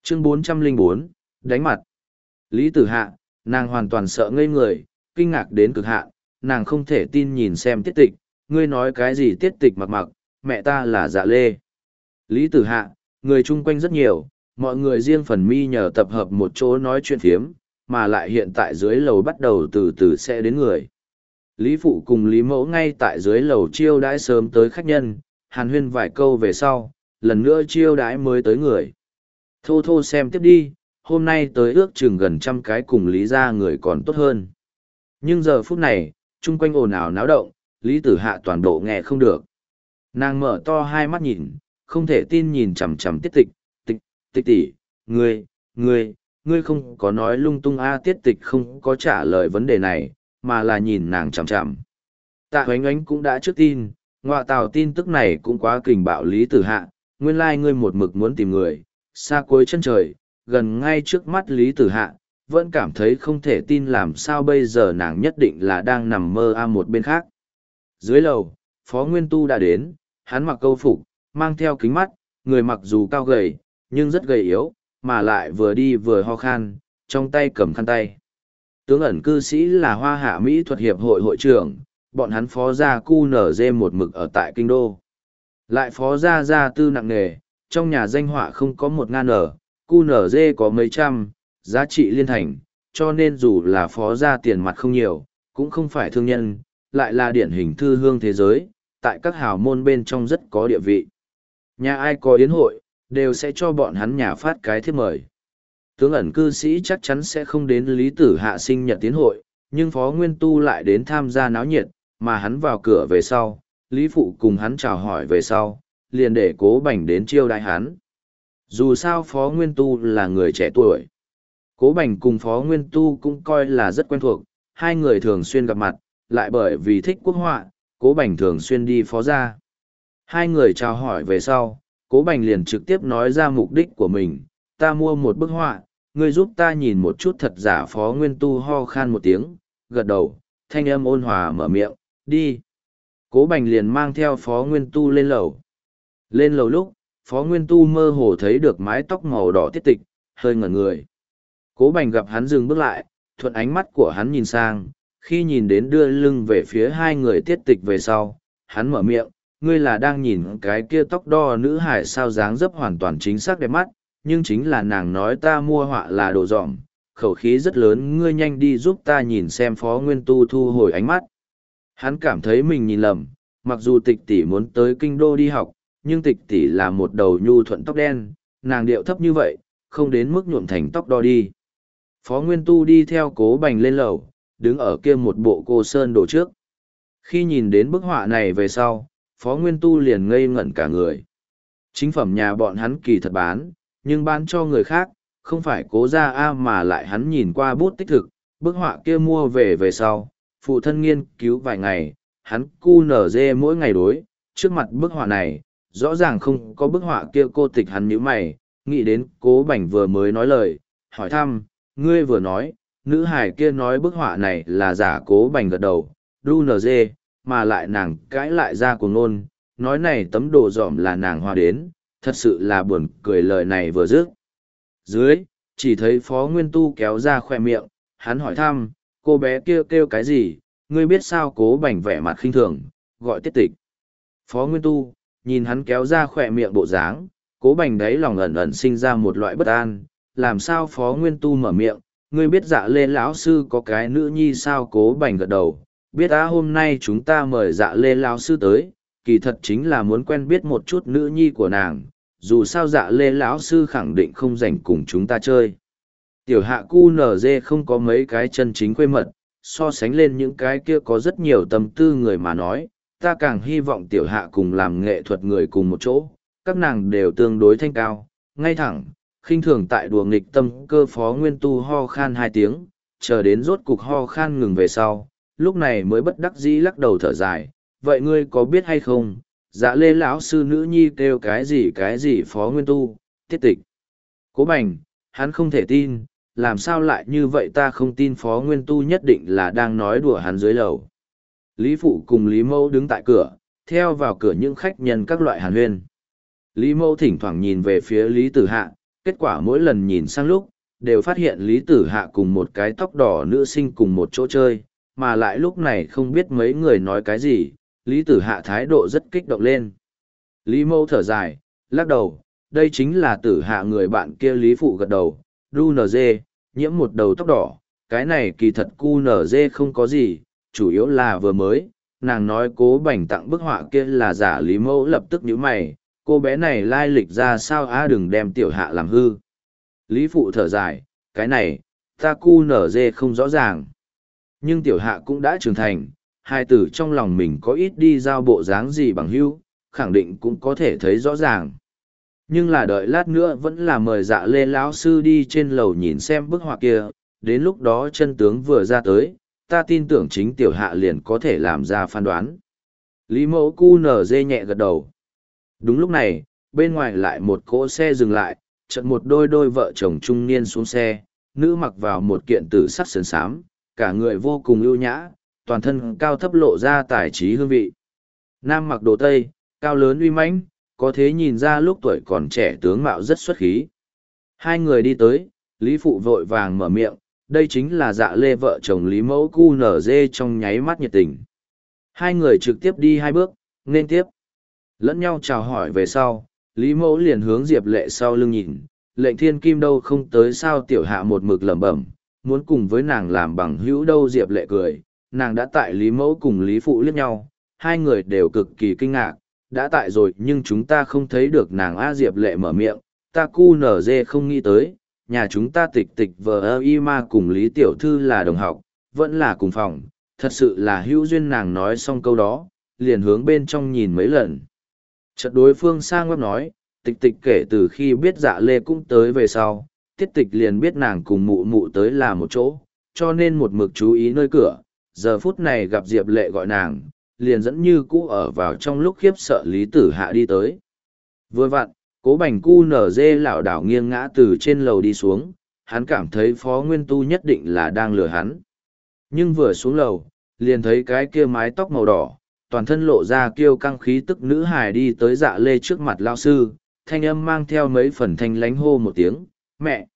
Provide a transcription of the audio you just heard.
Chương 404, đánh mặt. Lý Tử Hạ, nàng hoàn toàn sợ ngây người, kinh ngạc đến cực hạn, nàng không thể tin nhìn xem Tiết Tịch, ngươi nói cái gì Tiết Tịch mặc mặc, mẹ ta là Dạ Lê. Lý Tử Hạ, người chung quanh rất nhiều, mọi người riêng phần mi nhờ tập hợp một chỗ nói chuyện phiếm, mà lại hiện tại dưới lầu bắt đầu từ từ sẽ đến người. Lý Phụ cùng Lý Mẫu ngay tại dưới lầu chiêu đãi sớm tới khách nhân, hàn huyên vài câu về sau, lần nữa chiêu đãi mới tới người. Thô thô xem tiếp đi, hôm nay tới ước chừng gần 100 cái cùng Lý ra người còn tốt hơn. Nhưng giờ phút này, chung quanh ồn ào náo động, Lý Tử Hạ toàn bộ nghe không được. Nàng mở to hai mắt nhìn, không thể tin nhìn chằm chằm Tiết Tịch, Tịch tỷ, ngươi không có nói lung tung Tiết Tịch không có trả lời vấn đề này, mà là nhìn nàng chằm chằm. Tạ Hoánh Ánh cũng đã trước tin, ngoại tào tin tức này cũng quá kình bạo Lý Tử Hạ, nguyên lai ngươi một mực muốn tìm người, xa cuối chân trời, gần ngay trước mắt Lý Tử Hạ, vẫn cảm thấy không thể tin làm sao bây giờ nàng nhất định là đang nằm mơ một bên khác. Dưới lầu, Phó Nguyên Tu đã đến, hắn mặc câu phục, mang theo kính mắt, người mặc dù cao gầy, nhưng rất gầy yếu, mà lại vừa đi vừa ho khan, trong tay cầm khăn tay. Tướng ẩn cư sĩ là Hoa Hạ Mỹ thuật hiệp hội hội trưởng, bọn hắn phó gia QNZ một mực ở tại kinh đô. Lại phó gia tư nặng nề, trong nhà danh họa không có 1.000 ở, QNZ có mấy trăm, giá trị liên thành, cho nên dù là phó gia tiền mặt không nhiều, cũng không phải thương nhân, lại là điển hình thư hương thế giới, tại các hào môn bên trong rất có địa vị. Nhà ai có yến hội, đều sẽ cho bọn hắn nhà phát cái thiếp mời. Tướng ẩn cư sĩ chắc chắn sẽ không đến Lý Tử Hạ sinh nhật tiến hội, nhưng Phó Nguyên Tu lại đến tham gia náo nhiệt, mà hắn vào cửa về sau, Lý Phụ cùng hắn chào hỏi về sau, liền để Cố Bành đến chiêu đãi hắn. Dù sao Phó Nguyên Tu là người trẻ tuổi. Cố Bành cùng Phó Nguyên Tu cũng coi là rất quen thuộc, hai người thường xuyên gặp mặt, lại bởi vì thích quốc họa, Cố Bành thường xuyên đi phó gia. Hai người chào hỏi về sau, Cố Bành liền trực tiếp nói ra mục đích của mình, ta mua một bức họa, ngươi giúp ta nhìn một chút thật giả. Phó Nguyên Tu ho khan một tiếng, gật đầu, thanh âm ôn hòa mở miệng, đi. Cố Bành liền mang theo Phó Nguyên Tu lên lầu. Lên lầu lúc, Phó Nguyên Tu mơ hồ thấy được mái tóc màu đỏ Tiết Tịch, hơi ngẩn người. Cố Bành gặp hắn dừng bước lại, thuận ánh mắt của hắn nhìn sang, khi nhìn đến đưa lưng về phía hai người Tiết Tịch về sau, hắn mở miệng, ngươi là đang nhìn cái kia tóc đo nữ hải sao dáng dấp hoàn toàn chính xác đẹp mắt, nhưng chính là nàng nói ta mua họa là đồ dỏm, khẩu khí rất lớn, ngươi nhanh đi giúp ta nhìn xem. Phó Nguyên Tu thu hồi ánh mắt. Hắn cảm thấy mình nhìn lầm, mặc dù Tịch tỷ muốn tới kinh đô đi học, nhưng Tịch tỷ là một đầu nhu thuận tóc đen, nàng điệu thấp như vậy, không đến mức nhuộm thành tóc đo đi. Phó Nguyên Tu đi theo Cố Bành lên lầu, đứng ở kia một bộ cô sơn đồ trước. Khi nhìn đến bức họa này về sau, Phó Nguyên Tu liền ngây ngẩn cả người. Chính phẩm nhà bọn hắn kỳ thật bán, nhưng bán cho người khác, không phải Cố gia mà lại hắn nhìn qua bút tích thực, bức họa kia mua về sau, phụ thân nghiên cứu vài ngày, hắn QNZ mỗi ngày đối, trước mặt bức họa này, rõ ràng không có bức họa kia. Cô Tịch hắn nhíu mày, nghĩ đến Cố Bành vừa mới nói lời, hỏi thăm, ngươi vừa nói, nữ hài kia nói bức họa này là giả. Cố Bành gật đầu, QNZ, mà lại nàng cãi lại ra cuồng ngôn, nói này tấm đồ dỏm là nàng hoa đến, thật sự là buồn cười. Lời này vừa dứt, dưới, chỉ thấy Phó Nguyên Tu kéo ra khoe miệng, hắn hỏi thăm, cô bé kia kêu cái gì, ngươi biết sao? Cố Bành vẻ mặt khinh thường, gọi Tiết Tịch. Phó Nguyên Tu, nhìn hắn kéo ra khoe miệng bộ dáng, Cố Bành đấy lòng ẩn ẩn sinh ra một loại bất an, làm sao? Phó Nguyên Tu mở miệng, ngươi biết Dạ Lê lão sư có cái nữ nhi sao? Cố Bành gật đầu, biết hôm nay chúng ta mời Dạ Lê lão sư tới, kỳ thật chính là muốn quen biết một chút nữ nhi của nàng, dù sao Dạ Lê lão sư khẳng định không rảnh cùng chúng ta chơi. Tiểu Hạ QNZ không có mấy cái chân chính khuê mật, so sánh lên những cái kia có rất nhiều tâm tư người mà nói, ta càng hy vọng Tiểu Hạ cùng làm nghệ thuật người cùng một chỗ, các nàng đều tương đối thanh cao, ngay thẳng, khinh thường tại đùa nghịch tâm cơ. Phó Nguyên Tu ho khan 2 tiếng, chờ đến rốt cục ho khan ngừng về sau, lúc này mới bất đắc dĩ lắc đầu thở dài, vậy ngươi có biết hay không, Dạ Lê lão sư nữ nhi kêu cái gì? Phó Nguyên Tu, Tiết Tịch. Cố Bành, hắn không thể tin, làm sao lại như vậy? Ta không tin. Phó Nguyên Tu nhất định là đang nói đùa hắn. Dưới lầu, Lý Phụ cùng Lý Mẫu đứng tại cửa, theo vào cửa những khách nhân các loại hàn huyên. Lý Mẫu thỉnh thoảng nhìn về phía Lý Tử Hạ, Kết quả mỗi lần nhìn sang lúc, đều phát hiện Lý Tử Hạ cùng một cái tóc đỏ nữ sinh cùng một chỗ chơi, mà lại lúc này không biết mấy người nói cái gì, Lý Tử Hạ thái độ rất kích động lên. Lý Mâu thở dài, lắc đầu, đây chính là Tử Hạ người bạn kia. Lý Phụ gật đầu, đu nở dê, nhiễm một đầu tóc đỏ, cái này kỳ thật cu nở dê không có gì, chủ yếu là vừa mới, nàng nói Cố Bành tặng bức họa kia là giả. Lý Mâu lập tức nhíu mày, cô bé này lai lịch ra sao á, đừng đem Tiểu Hạ làm hư. Lý Phụ thở dài, cái này, ta cu nở dê không rõ ràng. Nhưng Tiểu Hạ cũng đã trưởng thành, hai tử trong lòng mình có ít đi giao bộ dáng gì bằng hữu, khẳng định cũng có thể thấy rõ ràng. Nhưng là đợi lát nữa vẫn là mời Dạ Lê lão sư đi trên lầu nhìn xem bức họa kia, đến lúc đó chân tướng vừa ra tới, ta tin tưởng chính Tiểu Hạ liền có thể làm ra phán đoán. Lý Mẫu cu nở dê nhẹ gật đầu. Đúng lúc này, bên ngoài lại một cỗ xe dừng lại, chợt một đôi vợ chồng trung niên xuống xe, nữ mặc vào một kiện tử sắc sườn xám, cả người vô cùng ưu nhã, toàn thân cao thấp lộ ra tài trí hương vị. Nam mặc đồ tây, cao lớn uy mãnh, có thế nhìn ra lúc tuổi còn trẻ tướng mạo rất xuất khí. Hai người đi tới, Lý Phụ vội vàng mở miệng, đây chính là Dạ Lê vợ chồng Lý Mẫu cu nở dê, trong nháy mắt nhiệt tình. Hai người trực tiếp đi hai bước, nên tiếp. Lẫn nhau chào hỏi về sau, Lý Mẫu liền hướng Diệp Lệ sau lưng nhìn, Lệnh Thiên Kim đâu không tới sao. Tiểu Hạ một mực lẩm bẩm, muốn cùng với nàng làm bằng hữu đâu. Diệp Lệ cười, nàng đã tại. Lý Mẫu cùng Lý Phụ liếc nhau, hai người đều cực kỳ kinh ngạc, đã tại rồi nhưng chúng ta không thấy được nàng a. Diệp Lệ mở miệng, ta cu nở dê không nghĩ tới, nhà chúng ta tịch tịch vờ ơ y ma cùng Lý Tiểu Thư là đồng học, vẫn là cùng phòng, thật sự là hữu duyên. Nàng nói xong câu đó, liền hướng bên trong nhìn mấy lần. Chợt đối phương sang web nói, tịch tịch kể từ khi biết Dạ Lê cũng tới về sau, tiết tịch liền biết nàng cùng mụ mụ tới là một chỗ, cho nên một mực chú ý nơi cửa, giờ phút này gặp Diệp Lệ gọi nàng, liền dẫn như cũ ở vào trong lúc khiếp sợ. Lý Tử Hạ đi tới. Vừa vặn, Cố Bành cu nở dê lảo đảo nghiêng ngã từ trên lầu đi xuống, hắn cảm thấy Phó Nguyên Tu nhất định là đang lừa hắn. Nhưng vừa xuống lầu, liền thấy cái kia mái tóc màu đỏ, toàn thân lộ ra kiêu căng khí tức nữ hài đi tới Dạ Lê trước mặt lao sư, thanh âm mang theo mấy phần thanh lánh hô một tiếng, mẹ.